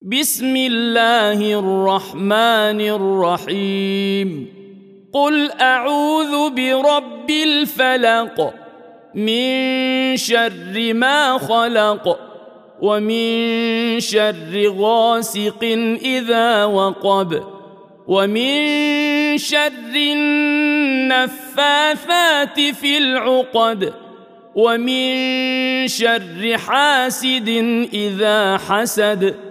بسم الله الرحمن الرحيم قل أعوذ برب الفلق من شر ما خلق ومن شر غاسق إذا وقب ومن شر النفاثات في العقد ومن شر حاسد إذا حسد